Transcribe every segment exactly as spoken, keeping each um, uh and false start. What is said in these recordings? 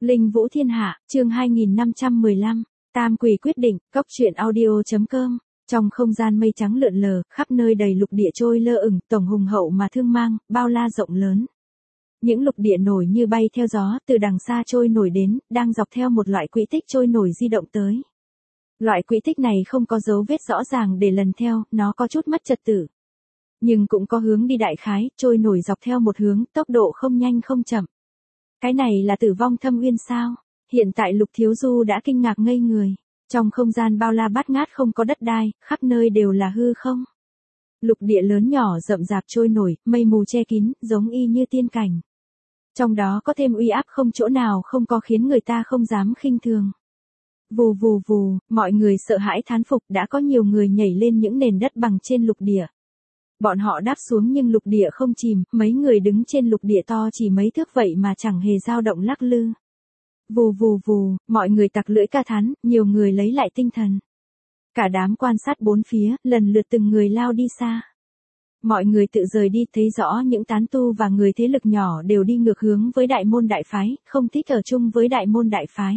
Linh Vũ Thiên Hạ, chương hai nghìn năm trăm mười lăm, Tam Quỷ quyết định, cốc truyện audio.com. Trong không gian mây trắng lượn lờ, khắp nơi đầy lục địa trôi lơ ửng, tổng hùng hậu mà thương mang, bao la rộng lớn. Những lục địa nổi như bay theo gió, từ đằng xa trôi nổi đến, đang dọc theo một loại quỹ tích trôi nổi di động tới. Loại quỹ tích này không có dấu vết rõ ràng để lần theo, nó có chút mất trật tự. Nhưng cũng có hướng đi đại khái, trôi nổi dọc theo một hướng, tốc độ không nhanh không chậm. Cái này là Tử Vong Thâm Uyên sao? Hiện tại Lục Thiếu Du đã kinh ngạc ngây người. Trong không gian bao la bát ngát không có đất đai, khắp nơi đều là hư không. Lục địa lớn nhỏ rậm rạp trôi nổi, mây mù che kín, giống y như tiên cảnh. Trong đó có thêm uy áp không chỗ nào không có khiến người ta không dám khinh thường. Vù vù vù, mọi người sợ hãi thán phục, đã có nhiều người nhảy lên những nền đất bằng trên lục địa. Bọn họ đáp xuống nhưng lục địa không chìm, mấy người đứng trên lục địa to chỉ mấy thước vậy mà chẳng hề dao động lắc lư. Vù vù vù, mọi người tặc lưỡi ca thán, nhiều người lấy lại tinh thần. Cả đám quan sát bốn phía, lần lượt từng người lao đi xa. Mọi người tự rời đi, thấy rõ những tán tu và người thế lực nhỏ đều đi ngược hướng với đại môn đại phái, không thích ở chung với đại môn đại phái.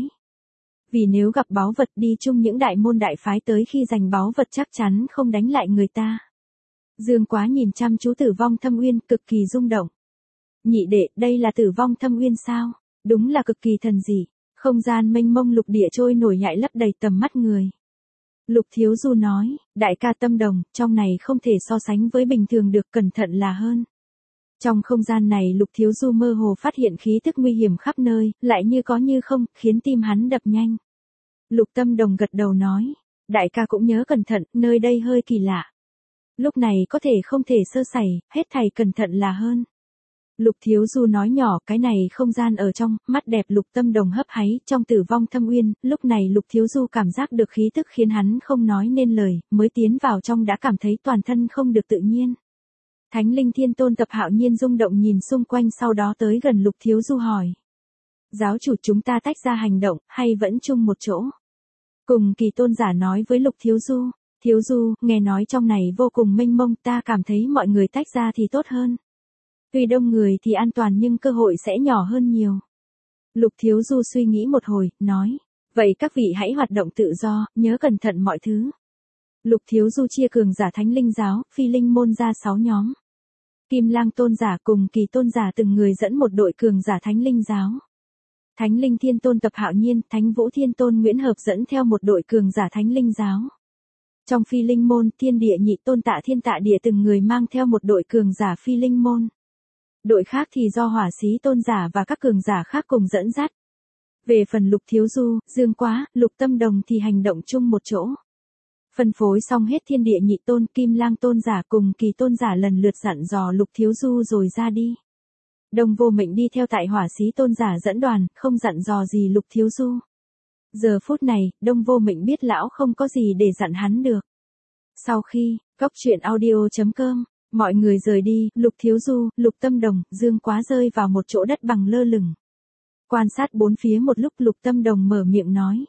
Vì nếu gặp báu vật đi chung những đại môn đại phái tới khi giành báu vật chắc chắn không đánh lại người ta. Dương Quá nhìn chăm chú Tử Vong Thâm Uyên, cực kỳ rung động. Nhị đệ, đây là Tử Vong Thâm Uyên sao? Đúng là cực kỳ thần dị. Không gian mênh mông lục địa trôi nổi nhại lấp đầy tầm mắt người. Lục Thiếu Du nói, đại ca Tâm Đồng, trong này không thể so sánh với bình thường được, cẩn thận là hơn. Trong không gian này Lục Thiếu Du mơ hồ phát hiện khí tức nguy hiểm khắp nơi, lại như có như không, khiến tim hắn đập nhanh. Lục Tâm Đồng gật đầu nói, đại ca cũng nhớ cẩn thận, nơi đây hơi kỳ lạ. Lúc này có thể không thể sơ sẩy, hết thảy cẩn thận là hơn. Lục Thiếu Du nói nhỏ, cái này không gian ở trong, mắt đẹp Lục Tâm Đồng hấp háy, trong Tử Vong Thâm Uyên, lúc này Lục Thiếu Du cảm giác được khí tức khiến hắn không nói nên lời, mới tiến vào trong đã cảm thấy toàn thân không được tự nhiên. Thánh Linh Thiên Tôn Tập Hạo Nhiên rung động nhìn xung quanh, sau đó tới gần Lục Thiếu Du hỏi. Giáo chủ, chúng ta tách ra hành động, hay vẫn chung một chỗ? Cùng Kỳ Tôn giả nói với Lục Thiếu Du. Thiếu Du, nghe nói trong này vô cùng mênh mông, ta cảm thấy mọi người tách ra thì tốt hơn. Tuy đông người thì an toàn nhưng cơ hội sẽ nhỏ hơn nhiều. Lục Thiếu Du suy nghĩ một hồi, nói. Vậy các vị hãy hoạt động tự do, nhớ cẩn thận mọi thứ. Lục Thiếu Du chia cường giả Thánh Linh Giáo, Phi Linh Môn ra sáu nhóm. Kim Lang Tôn giả cùng Kỳ Tôn giả từng người dẫn một đội cường giả Thánh Linh Giáo. Thánh Linh Thiên Tôn Tập Hạo Nhiên, Thánh Vũ Thiên Tôn Nguyễn Hợp dẫn theo một đội cường giả Thánh Linh Giáo. Trong Phi Linh Môn, Thiên Địa Nhị Tôn Tạ Thiên Tạ Địa từng người mang theo một đội cường giả Phi Linh Môn. Đội khác thì do Hỏa Xí Tôn giả và các cường giả khác cùng dẫn dắt. Về phần Lục Thiếu Du, Dương Quá, Lục Tâm Đồng thì hành động chung một chỗ. Phân phối xong hết Thiên Địa Nhị Tôn, Kim Lang Tôn giả cùng Kỳ Tôn giả lần lượt dặn dò Lục Thiếu Du rồi ra đi. Đông Vô Mệnh đi theo tại Hỏa Xí Tôn giả dẫn đoàn, không dặn dò gì Lục Thiếu Du. Giờ phút này, Đông Vô Mệnh biết lão không có gì để dặn hắn được. Sau khi, cốc truyện audio.com, mọi người rời đi, Lục Thiếu Du, Lục Tâm Đồng, Dương Quá rơi vào một chỗ đất bằng lơ lửng. Quan sát bốn phía một lúc, Lục Tâm Đồng mở miệng nói.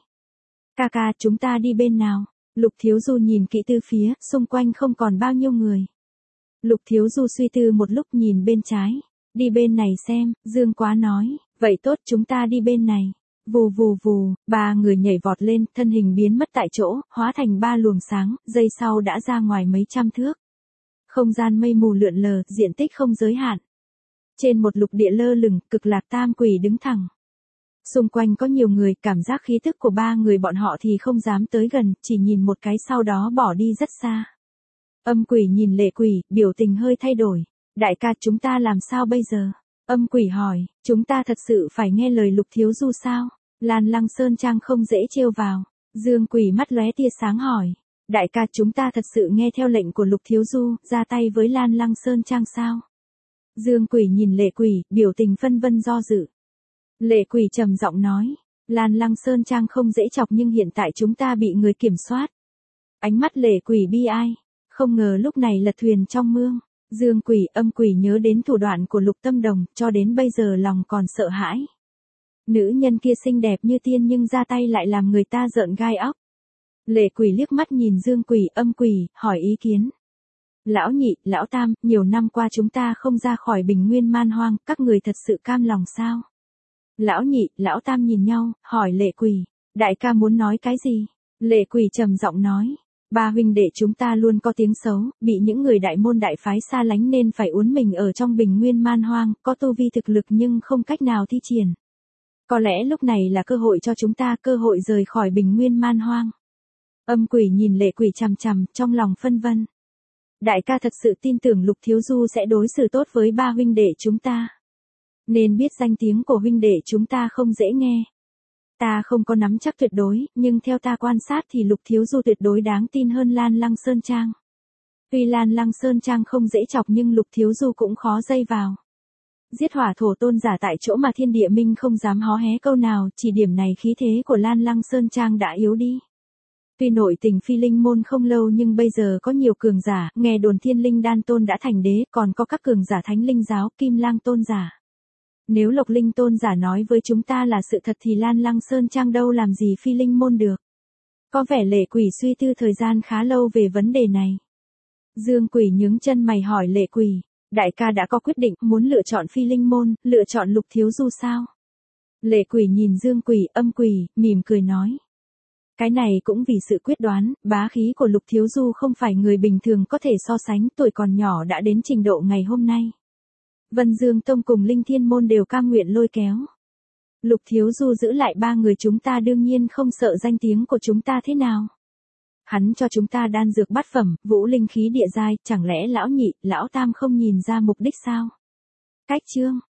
Ca ca, chúng ta đi bên nào? Lục Thiếu Du nhìn kỹ từ phía, xung quanh không còn bao nhiêu người. Lục Thiếu Du suy tư một lúc nhìn bên trái. Đi bên này xem, Dương Quá nói. Vậy tốt, chúng ta đi bên này. Vù vù vù, ba người nhảy vọt lên, thân hình biến mất tại chỗ, hóa thành ba luồng sáng, giây sau đã ra ngoài mấy trăm thước. Không gian mây mù lượn lờ, diện tích không giới hạn. Trên một lục địa lơ lửng, Cực Lạc Tam Quỷ đứng thẳng. Xung quanh có nhiều người, cảm giác khí tức của ba người bọn họ thì không dám tới gần, chỉ nhìn một cái sau đó bỏ đi rất xa. Âm Quỷ nhìn Lệ Quỷ, biểu tình hơi thay đổi. Đại ca, chúng ta làm sao bây giờ? Âm Quỷ hỏi, chúng ta thật sự phải nghe lời Lục Thiếu Du sao? Lan Lăng Sơn Trang không dễ trêu vào. Dương Quỷ mắt lóe tia sáng hỏi. Đại ca, chúng ta thật sự nghe theo lệnh của Lục Thiếu Du, ra tay với Lan Lăng Sơn Trang sao? Dương Quỷ nhìn Lệ Quỷ, biểu tình phân vân do dự. Lệ Quỷ trầm giọng nói. Lan Lăng Sơn Trang không dễ chọc nhưng hiện tại chúng ta bị người kiểm soát. Ánh mắt Lệ Quỷ bi ai. Không ngờ lúc này lật thuyền trong mương. Dương Quỷ, Âm Quỷ nhớ đến thủ đoạn của Lục Tâm Đồng, cho đến bây giờ lòng còn sợ hãi. Nữ nhân kia xinh đẹp như tiên nhưng ra tay lại làm người ta rợn gai óc. Lệ Quỷ liếc mắt nhìn Dương Quỷ, Âm Quỷ, hỏi ý kiến. Lão nhị, lão tam, nhiều năm qua chúng ta không ra khỏi bình nguyên man hoang, các người thật sự cam lòng sao? Lão nhị, lão tam nhìn nhau, hỏi Lệ Quỳ, đại ca muốn nói cái gì? Lệ Quỳ trầm giọng nói, ba huynh đệ chúng ta luôn có tiếng xấu, bị những người đại môn đại phái xa lánh nên phải uốn mình ở trong bình nguyên man hoang, có tu vi thực lực nhưng không cách nào thi triển. Có lẽ lúc này là cơ hội cho chúng ta, cơ hội rời khỏi bình nguyên man hoang. Âm Quỷ nhìn Lệ Quỳ chằm chằm, trong lòng phân vân. Đại ca thật sự tin tưởng Lục Thiếu Du sẽ đối xử tốt với ba huynh đệ chúng ta. Nên biết danh tiếng của huynh đệ chúng ta không dễ nghe. Ta không có nắm chắc tuyệt đối, nhưng theo ta quan sát thì Lục Thiếu Du tuyệt đối đáng tin hơn Lan Lăng Sơn Trang. Tuy Lan Lăng Sơn Trang không dễ chọc nhưng Lục Thiếu Du cũng khó dây vào. Giết hỏa thổ tôn giả tại chỗ mà Thiên Địa Minh không dám hó hé câu nào, chỉ điểm này khí thế của Lan Lăng Sơn Trang đã yếu đi. Tuy nội tình Phi Linh môn không lâu nhưng bây giờ có nhiều cường giả, nghe đồn Thiên Linh Đan Tôn đã thành đế, còn có các cường giả Thánh Linh Giáo, Kim Lang Tôn giả. Nếu Lộc Linh Tôn giả nói với chúng ta là sự thật thì Lan Lăng Sơn Trang đâu làm gì Phi Linh môn được. Có vẻ Lệ Quỳ suy tư thời gian khá lâu về vấn đề này. Dương Quỳ nhướng chân mày hỏi Lệ Quỳ, đại ca đã có quyết định muốn lựa chọn Phi Linh môn, lựa chọn Lục Thiếu Du sao? Lệ Quỳ nhìn Dương Quỳ, Âm Quỳ, mỉm cười nói. Cái này cũng vì sự quyết đoán, bá khí của Lục Thiếu Du không phải người bình thường có thể so sánh, tuổi còn nhỏ đã đến trình độ ngày hôm nay. Vân Dương Tông cùng Linh Thiên Môn đều cam nguyện lôi kéo. Lục Thiếu Du giữ lại ba người chúng ta đương nhiên không sợ danh tiếng của chúng ta thế nào. Hắn cho chúng ta đan dược bát phẩm, vũ linh khí địa giai, chẳng lẽ lão nhị, lão tam không nhìn ra mục đích sao? Cách chương